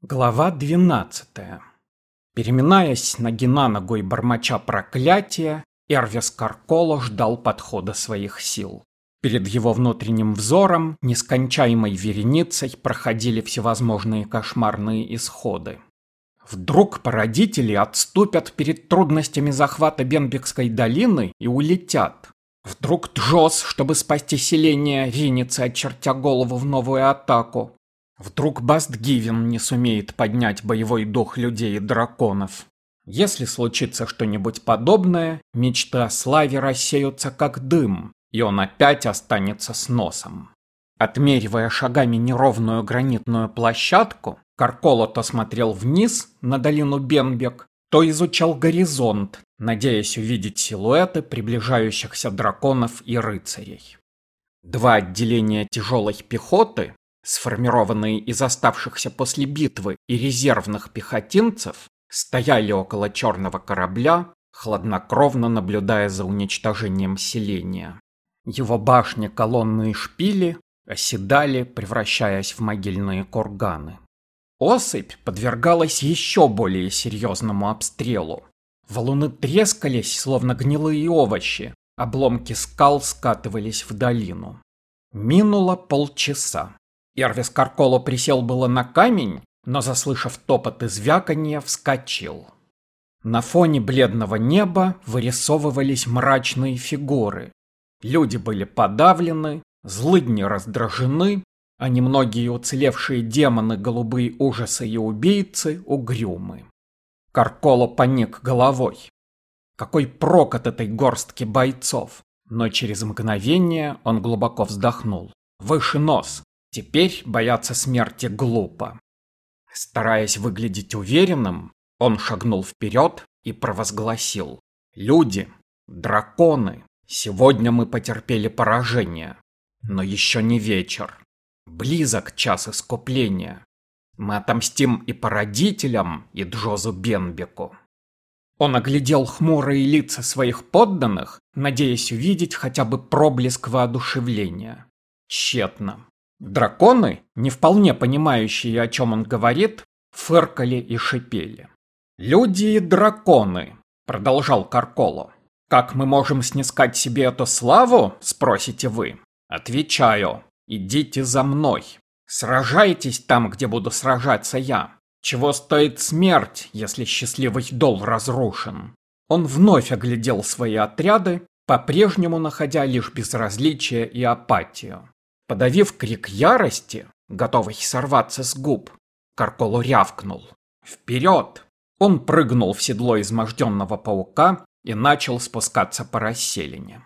Глава 12. Переминаясь с ноги на ногу и бормоча проклятия, Эрвис Карколо ждал подхода своих сил. Перед его внутренним взором нескончаемой вереницей проходили всевозможные кошмарные исходы. Вдруг породители отступят перед трудностями захвата Бенбекской долины и улетят. Вдруг Джос, чтобы спасти селение, ринется, очертя голову в новую атаку. Вдруг Бастгивен не сумеет поднять боевой дух людей и драконов. Если случится что-нибудь подобное, мечты о славе рассеются как дым, и он опять останется с носом. Отмеривая шагами неровную гранитную площадку, Карколо то смотрел вниз на долину Бенбек, то изучал горизонт, надеясь увидеть силуэты приближающихся драконов и рыцарей. Два отделения тяжелой пехоты, сформированные из оставшихся после битвы и резервных пехотинцев, стояли около черного корабля, хладнокровно наблюдая за уничтожением селения. Его башни, колонны и шпили оседали, превращаясь в могильные курганы. Осыпь подвергалась еще более серьезному обстрелу. Валуны трескались, словно гнилые овощи, обломки скал скатывались в долину. Минуло полчаса. Эрвис Карколо присел было на камень, но, заслышав топот и звяканье, вскочил. На фоне бледного неба вырисовывались мрачные фигуры. Люди были подавлены, злыдни раздражены, а немногие уцелевшие демоны, голубые ужасы и убийцы угрюмы. Карколо поник головой. Какой прок от этой горстки бойцов! Но через мгновение он глубоко вздохнул. Выше нос! Теперь бояться смерти глупо. Стараясь выглядеть уверенным, он шагнул вперед и провозгласил: «Люди, драконы, сегодня мы потерпели поражение, но еще не вечер. Близок час искупления. Мы отомстим и породителям, и Джозу Бенбеку». Он оглядел хмурые лица своих подданных, надеясь увидеть хотя бы проблеск воодушевления. Тщетно. Драконы, не вполне понимающие, о чем он говорит, фыркали и шипели. «Люди и драконы», — продолжал Карколо. «Как мы можем снискать себе эту славу, спросите вы? Отвечаю, идите за мной. Сражайтесь там, где буду сражаться я. Чего стоит смерть, если счастливый дол разрушен?» Он вновь оглядел свои отряды, по-прежнему находя лишь безразличие и апатию. Подавив крик ярости, готовый сорваться с губ, Карколо рявкнул: «Вперед!» Он прыгнул в седло изможденного паука и начал спускаться по расселине.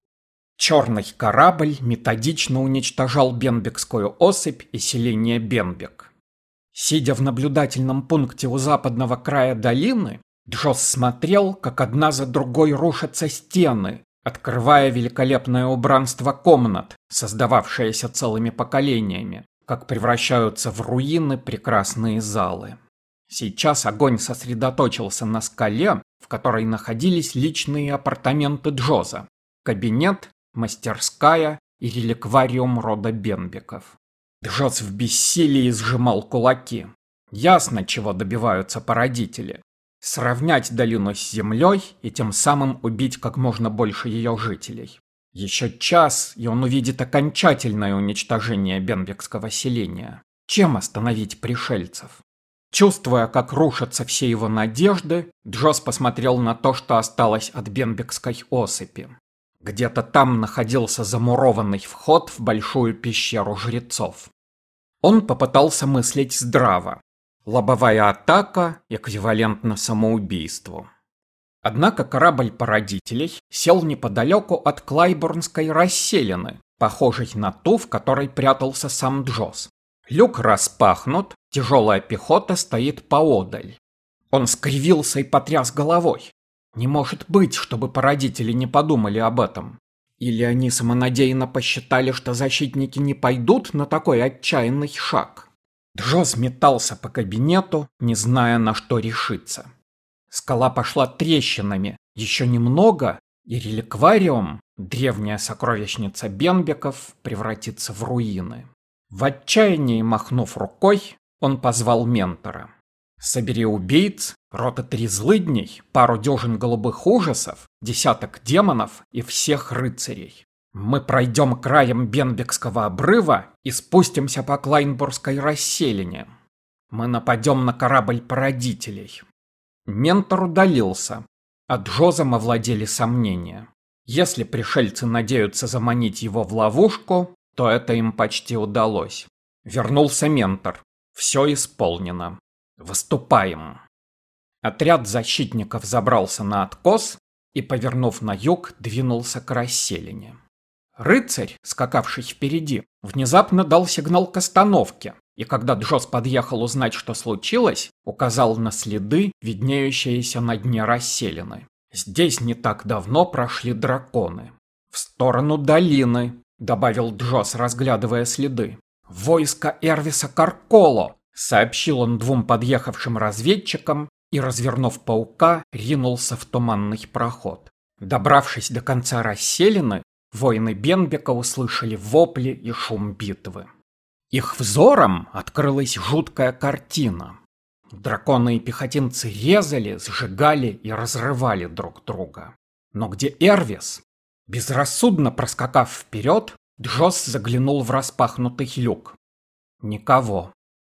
Черный корабль методично уничтожал Бенбекскую осыпь и селение Бенбек. Сидя в наблюдательном пункте у западного края долины, Джос смотрел, как одна за другой рушатся стены, открывая великолепное убранство комнат, создававшееся целыми поколениями, как превращаются в руины прекрасные залы. Сейчас огонь сосредоточился на скале, в которой находились личные апартаменты Джоза, кабинет, мастерская и реликвариум рода Бенбеков. Джоз в бессилии сжимал кулаки. Ясно, чего добиваются породители. Сравнять долину с землей и тем самым убить как можно больше ее жителей. Еще час, и он увидит окончательное уничтожение бенбекского селения. Чем остановить пришельцев? Чувствуя, как рушатся все его надежды, Джос посмотрел на то, что осталось от бенбекской осыпи. Где-то там находился замурованный вход в большую пещеру жрецов. Он попытался мыслить здраво. Лобовая атака эквивалентна самоубийству. Однако корабль породителей сел неподалеку от Клайборнской расселины, похожей на ту, в которой прятался сам Джос. Люк распахнут, тяжелая пехота стоит поодаль. Он скривился и потряс головой. Не может быть, чтобы породители не подумали об этом. Или они самонадеянно посчитали, что защитники не пойдут на такой отчаянный шаг. Джос метался по кабинету, не зная, на что решиться. Скала пошла трещинами, еще немного, и реликвариум, древняя сокровищница Бенбеков, превратится в руины. В отчаянии махнув рукой, Он позвал ментора. «Собери убийц, рота 3 злыдней, пару дюжин голубых ужасов, десяток демонов и всех рыцарей. Мы пройдем краем Бенбекского обрыва и спустимся по Клайнбургской расселине. Мы нападем на корабль породителей». Ментор удалился, а Джозом овладели сомнения. Если пришельцы надеются заманить его в ловушку, то это им почти удалось. Вернулся ментор. Все исполнено. Выступаем. Отряд защитников забрался на откос и, повернув на юг, двинулся к расселине. Рыцарь, скакавший впереди, внезапно дал сигнал к остановке, и когда Джоз подъехал узнать, что случилось, указал на следы, виднеющиеся на дне расселины. Здесь не так давно прошли драконы. «В сторону долины», — добавил Джоз, разглядывая следы. «Войско Эрвиса Карколо», — сообщил он 2 подъехавшим разведчикам и, развернув паука, ринулся в туманный проход. Добравшись до конца расселины, воины Бенбека услышали вопли и шум битвы. Их взором открылась жуткая картина. Драконы и пехотинцы резали, сжигали и разрывали друг друга. Но где Эрвис? Безрассудно проскакав вперед, Джоз заглянул в распахнутый люк. Никого.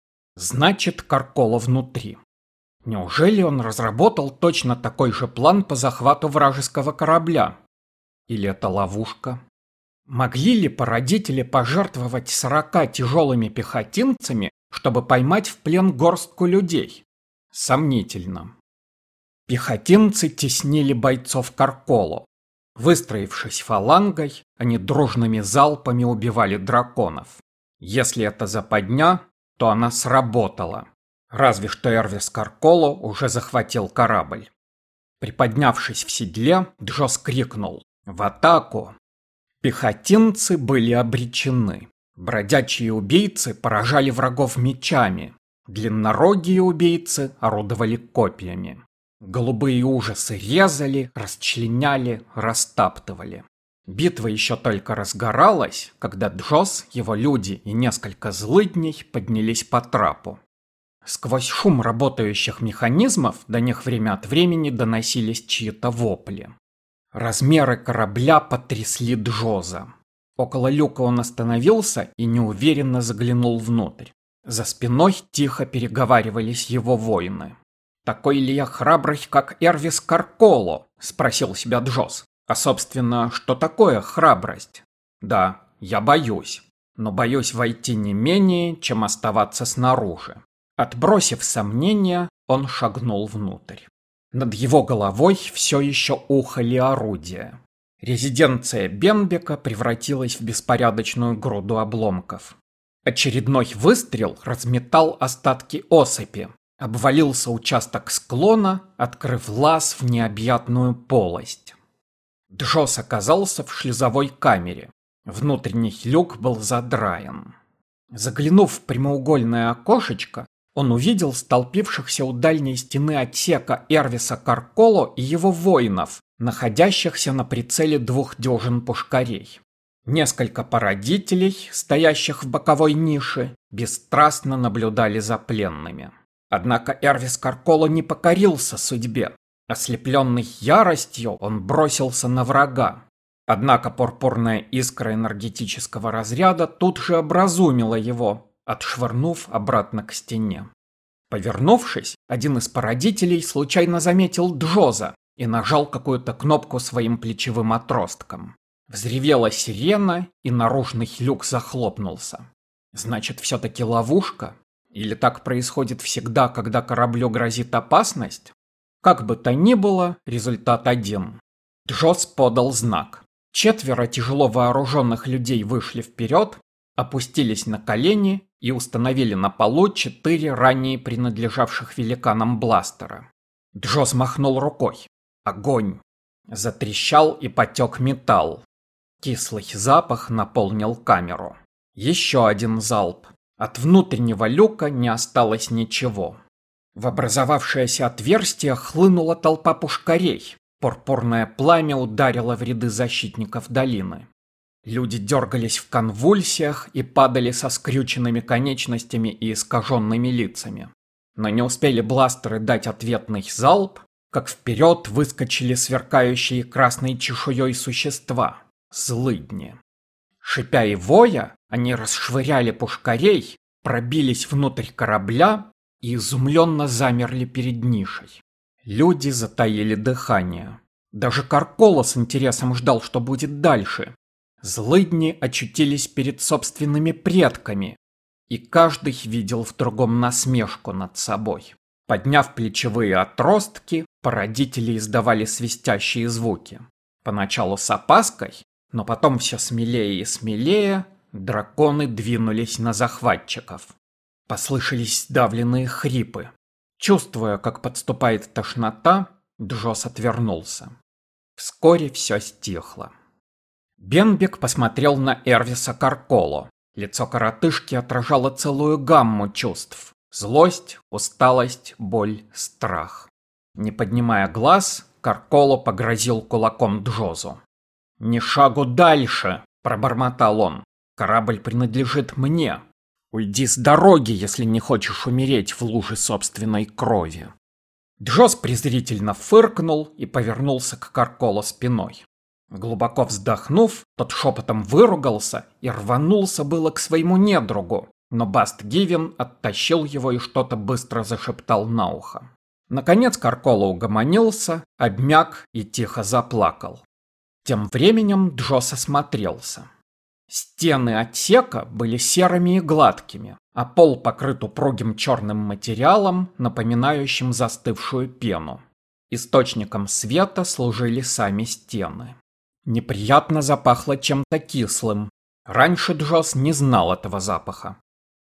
Значит, Карколо внутри. Неужели он разработал точно такой же план по захвату вражеского корабля? Или это ловушка? Могли ли породители пожертвовать 40 тяжелыми пехотинцами, чтобы поймать в плен горстку людей? Сомнительно. Пехотинцы теснили бойцов Карколо. Выстроившись фалангой, они дружными залпами убивали драконов. Если это западня, то она сработала. Разве что Эрвис Карколо уже захватил корабль. Приподнявшись в седле, Джоз крикнул: «В атаку!». Пехотинцы были обречены. Бродячие убийцы поражали врагов мечами. Длиннорогие убийцы орудовали копьями. Голубые ужасы резали, расчленяли, растаптывали. Битва еще только разгоралась, когда Джоз, его люди и несколько злыдней поднялись по трапу. Сквозь шум работающих механизмов до них время от времени доносились чьи-то вопли. Размеры корабля потрясли Джоза. Около люка он остановился и неуверенно заглянул внутрь. За спиной тихо переговаривались его воины. «Такой ли я храбрый, как Эрвис Карколо?» – спросил себя Джоз. «А, собственно, что такое храбрость? Да, я боюсь, но боюсь войти не менее, чем оставаться снаружи». Отбросив сомнения, он шагнул внутрь. Над его головой все еще ухали орудия. Резиденция Бенбека превратилась в беспорядочную груду обломков. Очередной выстрел разметал остатки осыпи. Обвалился участок склона, открыв лаз в необъятную полость. Джоз оказался в шлюзовой камере. Внутренний люк был задраен. Заглянув в прямоугольное окошечко, он увидел столпившихся у дальней стены отсека Эрвиса Карколо и его воинов, находящихся на прицеле 2 дюжин пушкарей. Несколько породителей, стоящих в боковой нише, бесстрастно наблюдали за пленными. Однако Эрвис Карколо не покорился судьбе. Ослепленный яростью, он бросился на врага. Однако пурпурная искра энергетического разряда тут же образумила его, отшвырнув обратно к стене. Повернувшись, один из породителей случайно заметил Джоза и нажал какую-то кнопку своим плечевым отростком. Взревела сирена, и наружный люк захлопнулся. Значит, все-таки ловушка? Или так происходит всегда, когда кораблю грозит опасность? Как бы то ни было, результат один. Джоз подал знак. 4 тяжело вооруженных людей вышли вперед, опустились на колени и установили на полу 4 ранее принадлежавших великанам бластера. Джоз махнул рукой. Огонь! Затрещал и потек металл. Кислый запах наполнил камеру. Еще один залп. От внутреннего люка не осталось ничего. В образовавшееся отверстие хлынула толпа пушкарей. Пурпурное пламя ударило в ряды защитников долины. Люди дергались в конвульсиях и падали со скрюченными конечностями и искаженными лицами. Но не успели бластеры дать ответный залп, как вперед выскочили сверкающие красной чешуей существа — злыдни. Шипя и воя, они расшвыряли пушкарей, пробились внутрь корабля и изумленно замерли перед нишей. Люди затаили дыхание. Даже Карколо с интересом ждал, что будет дальше. Злыдни очутились перед собственными предками, и каждый видел в другом насмешку над собой. Подняв плечевые отростки, породители издавали свистящие звуки. Поначалу с опаской, но потом все смелее и смелее драконы двинулись на захватчиков. Послышались сдавленные хрипы. Чувствуя, как подступает тошнота, Джос отвернулся. Вскоре все стихло. Бенбек посмотрел на Эрвиса Карколо. Лицо коротышки отражало целую гамму чувств. Злость, усталость, боль, страх. Не поднимая глаз, Карколо погрозил кулаком Джозу. «Ни шагу дальше!» – пробормотал он. «Корабль принадлежит мне. Уйди с дороги, если не хочешь умереть в луже собственной крови». Джоз презрительно фыркнул и повернулся к Карколо спиной. Глубоко вздохнув, тот шепотом выругался и рванулся было к своему недругу, но Баст Гивен оттащил его и что-то быстро зашептал на ухо. Наконец Карколо угомонился, обмяк и тихо заплакал. Тем временем Джос осмотрелся. Стены отсека были серыми и гладкими, а пол покрыт упругим черным материалом, напоминающим застывшую пену. Источником света служили сами стены. Неприятно запахло чем-то кислым. Раньше Джос не знал этого запаха.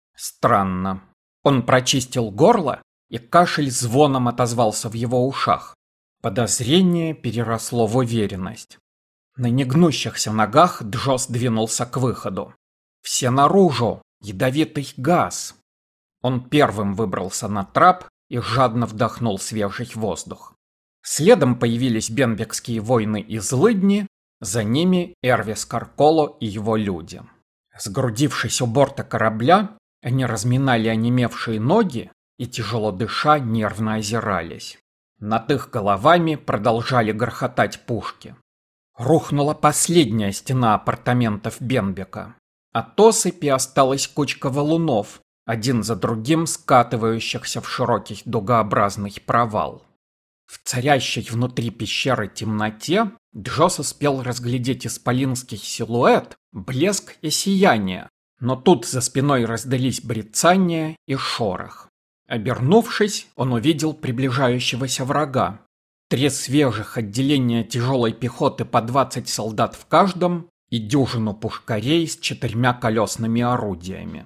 Странно. Он прочистил горло, и кашель звоном отозвался в его ушах. Подозрение переросло в уверенность. На негнущихся ногах Джос двинулся к выходу. «Все наружу! Ядовитый газ!» Он первым выбрался на трап и жадно вдохнул свежий воздух. Следом появились бенбекские воины и злыдни, за ними Эрвис Карколо и его люди. Сгрудившись у борта корабля, они разминали онемевшие ноги и, тяжело дыша, нервно озирались. Над их головами продолжали грохотать пушки. Рухнула последняя стена апартаментов Бенбека. От осыпи осталась кучка валунов, один за другим скатывающихся в широкий дугообразный провал. В царящей внутри пещеры темноте Джос успел разглядеть исполинский силуэт, блеск и сияние, но тут за спиной раздались брецания и шорох. Обернувшись, он увидел приближающегося врага. 3 свежих отделения тяжелой пехоты по 20 солдат в каждом и дюжину пушкарей с 4 колесными орудиями.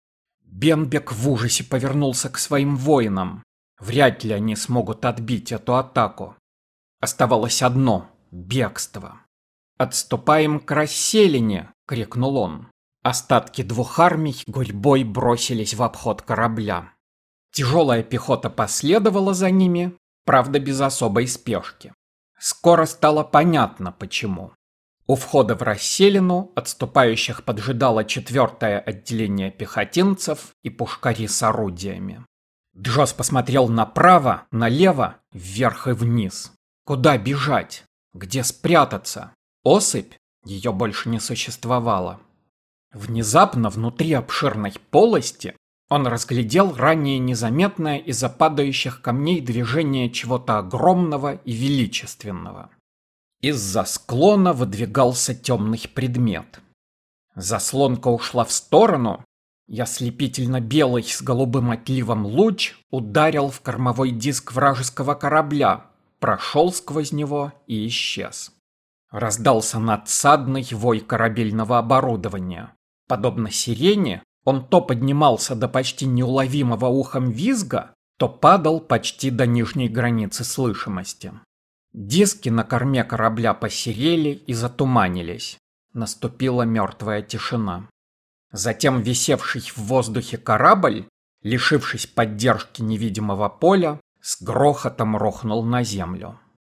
Бенбек в ужасе повернулся к своим воинам. Вряд ли они смогут отбить эту атаку. Оставалось одно — бегство. «Отступаем к расселине!» — крикнул он. Остатки 2 армий гурьбой бросились в обход корабля. Тяжелая пехота последовала за ними, правда без особой спешки. Скоро стало понятно, почему. У входа в расселину отступающих поджидало 4-е отделение пехотинцев и пушкари с орудиями. Джос посмотрел направо, налево, вверх и вниз. Куда бежать? Где спрятаться? Осыпь? Ее больше не существовало. Внезапно внутри обширной полости он разглядел ранее незаметное из-за падающих камней движение чего-то огромного и величественного. Из-за склона выдвигался темный предмет. Заслонка ушла в сторону, и ослепительно-белый с голубым отливом луч ударил в кормовой диск вражеского корабля, прошел сквозь него и исчез. Раздался надсадный вой корабельного оборудования. Подобно сирене, он то поднимался до почти неуловимого ухом визга, то падал почти до нижней границы слышимости. Диски на корме корабля посерели и затуманились. Наступила мертвая тишина. Затем висевший в воздухе корабль, лишившись поддержки невидимого поля, с грохотом рухнул на землю.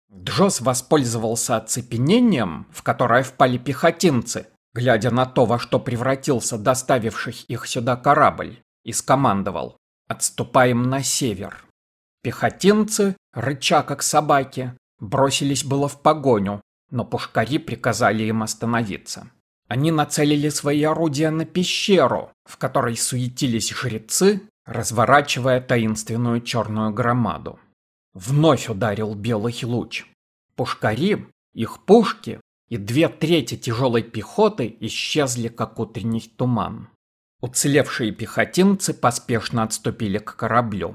Джосс воспользовался оцепенением, в которое впали пехотинцы, глядя на то, во что превратился доставивший их сюда корабль, и скомандовал: «Отступаем на север». Пехотинцы, рыча как собаки, бросились было в погоню, но пушкари приказали им остановиться. Они нацелили свои орудия на пещеру, в которой суетились жрецы, разворачивая таинственную черную громаду. Вновь ударил белый луч. Пушкари, их пушки и 2/3 тяжелой пехоты исчезли, как утренний туман. Уцелевшие пехотинцы поспешно отступили к кораблю.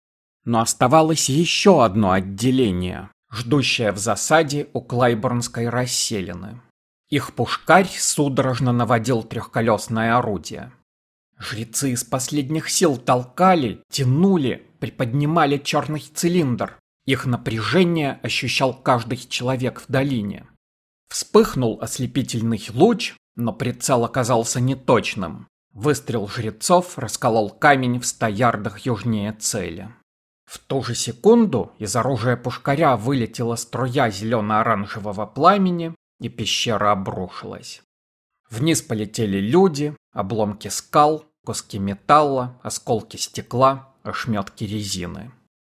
Но оставалось еще одно отделение, ждущее в засаде у Клайборнской расселины. Их пушкарь судорожно наводил трехколесное орудие. Жрецы из последних сил толкали, тянули, приподнимали черный цилиндр. Их напряжение ощущал каждый человек в долине. Вспыхнул ослепительный луч, но прицел оказался неточным. Выстрел жрецов расколол камень в 100 ярдах южнее цели. В ту же секунду из оружия пушкаря вылетела струя зелено-оранжевого пламени, и пещера обрушилась. Вниз полетели люди, обломки скал, куски металла, осколки стекла, ошметки резины.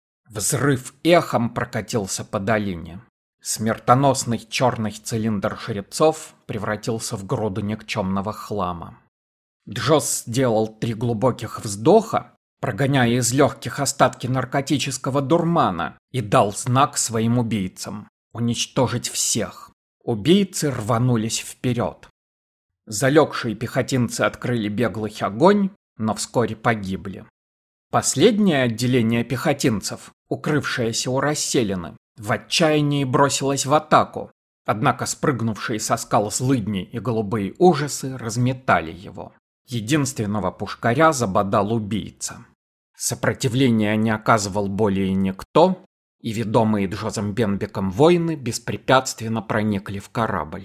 Взрыв эхом прокатился по долине. Смертоносный черный цилиндр жрецов превратился в груду никчемного хлама. Джосс сделал 3 глубоких вздоха, прогоняя из легких остатки наркотического дурмана, и дал знак своим убийцам — уничтожить всех. Убийцы рванулись вперед. Залегшие пехотинцы открыли беглый огонь, но вскоре погибли. Последнее отделение пехотинцев, укрывшееся у расселины, в отчаянии бросилось в атаку, однако спрыгнувшие со скал злыдни и голубые ужасы разметали его. Единственного пушкаря забодал убийца. Сопротивления не оказывал более никто, и ведомые Джозом Бенбеком воины беспрепятственно проникли в корабль.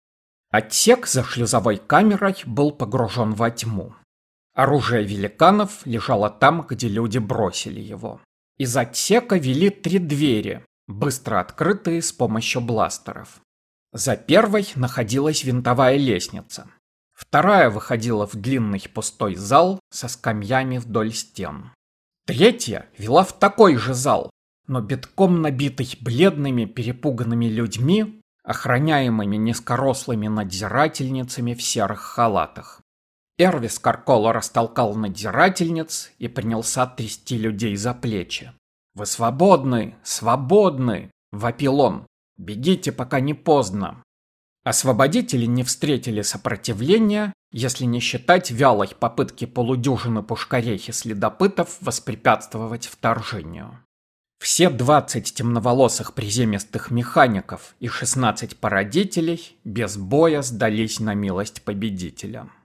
Отсек за шлюзовой камерой был погружен во тьму. Оружие великанов лежало там, где люди бросили его. Из отсека вели 3 двери, быстро открытые с помощью бластеров. За первой находилась винтовая лестница. Вторая выходила в длинный пустой зал со скамьями вдоль стен. Третья вела в такой же зал, но битком набитый бледными перепуганными людьми, охраняемыми низкорослыми надзирательницами в серых халатах. Эрвис Карколо растолкал надзирательниц и принялся трясти людей за плечи. «Вы свободны! Свободны!» — вопил он. «Бегите, пока не поздно!» Освободители не встретили сопротивления, если не считать вялой попытки полудюжины пушкарей и следопытов воспрепятствовать вторжению. Все 20 темноволосых приземистых механиков и 16 породителей без боя сдались на милость победителя.